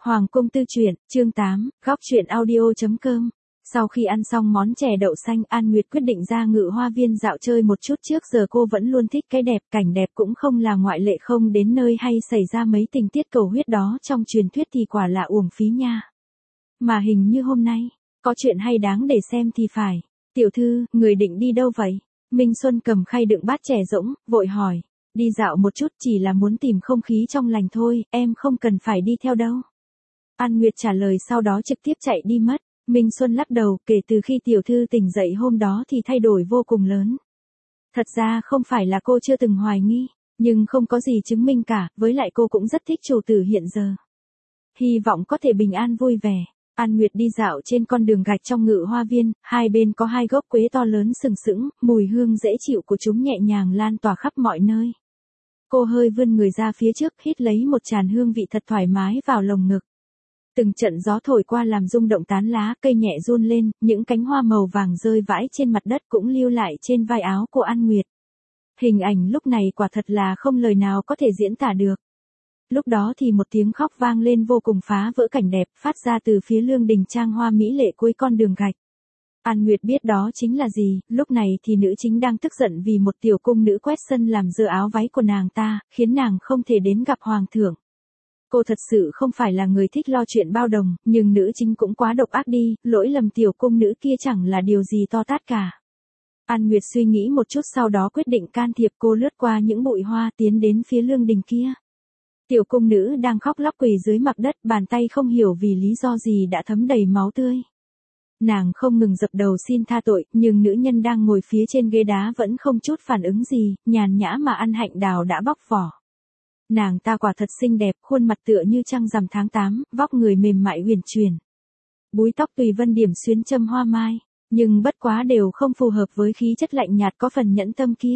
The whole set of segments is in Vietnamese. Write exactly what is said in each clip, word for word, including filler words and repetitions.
Hoàng cung tư truyện, chương tám, góc truyện audio chấm com. Sau khi ăn xong món chè đậu xanh, An Nguyệt quyết định ra Ngự Hoa Viên dạo chơi một chút. Trước giờ cô vẫn luôn thích cái đẹp, cảnh đẹp cũng không là ngoại lệ. Không đến nơi hay xảy ra mấy tình tiết cầu huyết đó trong truyền thuyết thì quả là uổng phí nha. Mà hình như hôm nay, có chuyện hay đáng để xem thì phải. Tiểu thư, người định đi đâu vậy? Minh Xuân cầm khay đựng bát chè rỗng, vội hỏi. Đi dạo một chút, chỉ là muốn tìm không khí trong lành thôi, em không cần phải đi theo đâu. An Nguyệt trả lời, sau đó trực tiếp chạy đi mất. Minh Xuân lắc đầu, kể từ khi tiểu thư tỉnh dậy hôm đó thì thay đổi vô cùng lớn. Thật ra không phải là cô chưa từng hoài nghi, nhưng không có gì chứng minh cả, với lại cô cũng rất thích chủ tử hiện giờ. Hy vọng có thể bình an vui vẻ. An Nguyệt đi dạo trên con đường gạch trong Ngự Hoa Viên, hai bên có hai gốc quế to lớn sừng sững, mùi hương dễ chịu của chúng nhẹ nhàng lan tỏa khắp mọi nơi. Cô hơi vươn người ra phía trước, hít lấy một tràn hương vị thật thoải mái vào lồng ngực. Từng trận gió thổi qua làm rung động tán lá, cây nhẹ run lên, những cánh hoa màu vàng rơi vãi trên mặt đất cũng lưu lại trên vai áo của An Nguyệt. Hình ảnh lúc này quả thật là không lời nào có thể diễn tả được. Lúc đó thì một tiếng khóc vang lên vô cùng phá vỡ cảnh đẹp, phát ra từ phía lương đình trang hoa mỹ lệ cuối con đường gạch. An Nguyệt biết đó chính là gì, lúc này thì nữ chính đang tức giận vì một tiểu cung nữ quét sân làm dơ áo váy của nàng ta, khiến nàng không thể đến gặp hoàng thượng. Cô thật sự không phải là người thích lo chuyện bao đồng, nhưng nữ chính cũng quá độc ác đi, lỗi lầm tiểu cung nữ kia chẳng là điều gì to tát cả. An Nguyệt suy nghĩ một chút sau đó quyết định can thiệp. Cô lướt qua những bụi hoa tiến đến phía lương đình kia. Tiểu cung nữ đang khóc lóc quỳ dưới mặt đất, bàn tay không hiểu vì lý do gì đã thấm đầy máu tươi. Nàng không ngừng dập đầu xin tha tội, nhưng nữ nhân đang ngồi phía trên ghế đá vẫn không chút phản ứng gì, nhàn nhã mà ăn hạnh đào đã bóc vỏ. Nàng ta quả thật xinh đẹp, khuôn mặt tựa như trăng rằm tháng tám, vóc người mềm mại huyền chuyển. Búi tóc tùy vân điểm xuyến châm hoa mai, nhưng bất quá đều không phù hợp với khí chất lạnh nhạt có phần nhẫn tâm kia.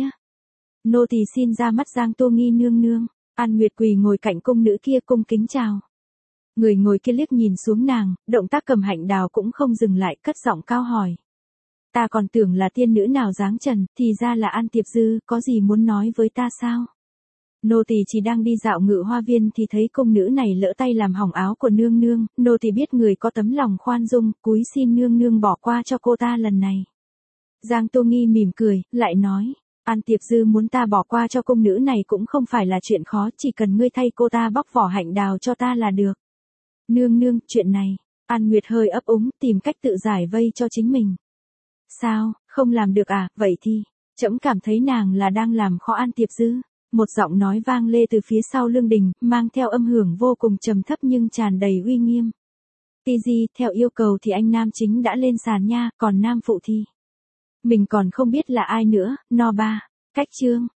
Nô tỳ xin ra mắt Giang Tô Nghi nương nương. An Nguyệt quỳ ngồi cạnh cung nữ kia cung kính chào. Người ngồi kia liếc nhìn xuống nàng, động tác cầm hạnh đào cũng không dừng lại, cất giọng cao hỏi. Ta còn tưởng là tiên nữ nào dáng trần, thì ra là An Tiệp Dư, có gì muốn nói với ta sao? Nô tỳ chỉ đang đi dạo Ngự Hoa Viên thì thấy cung nữ này lỡ tay làm hỏng áo của nương nương, nô tỳ biết người có tấm lòng khoan dung, cúi xin nương nương bỏ qua cho cô ta lần này. Giang Tô Nghi mỉm cười, lại nói, An Tiệp Dư muốn ta bỏ qua cho cung nữ này cũng không phải là chuyện khó, chỉ cần ngươi thay cô ta bóc vỏ hạnh đào cho ta là được. Nương nương, chuyện này, An Nguyệt hơi ấp úng, tìm cách tự giải vây cho chính mình. Sao, không làm được à, vậy thì, trẫm cảm thấy nàng là đang làm khó An Tiệp Dư. Một giọng nói vang lê từ phía sau lương đình, mang theo âm hưởng vô cùng trầm thấp nhưng tràn đầy uy nghiêm. Ti Di, theo yêu cầu thì anh nam chính đã lên sàn nha, còn nam phụ thì mình còn không biết là ai nữa. No ba, cách chương.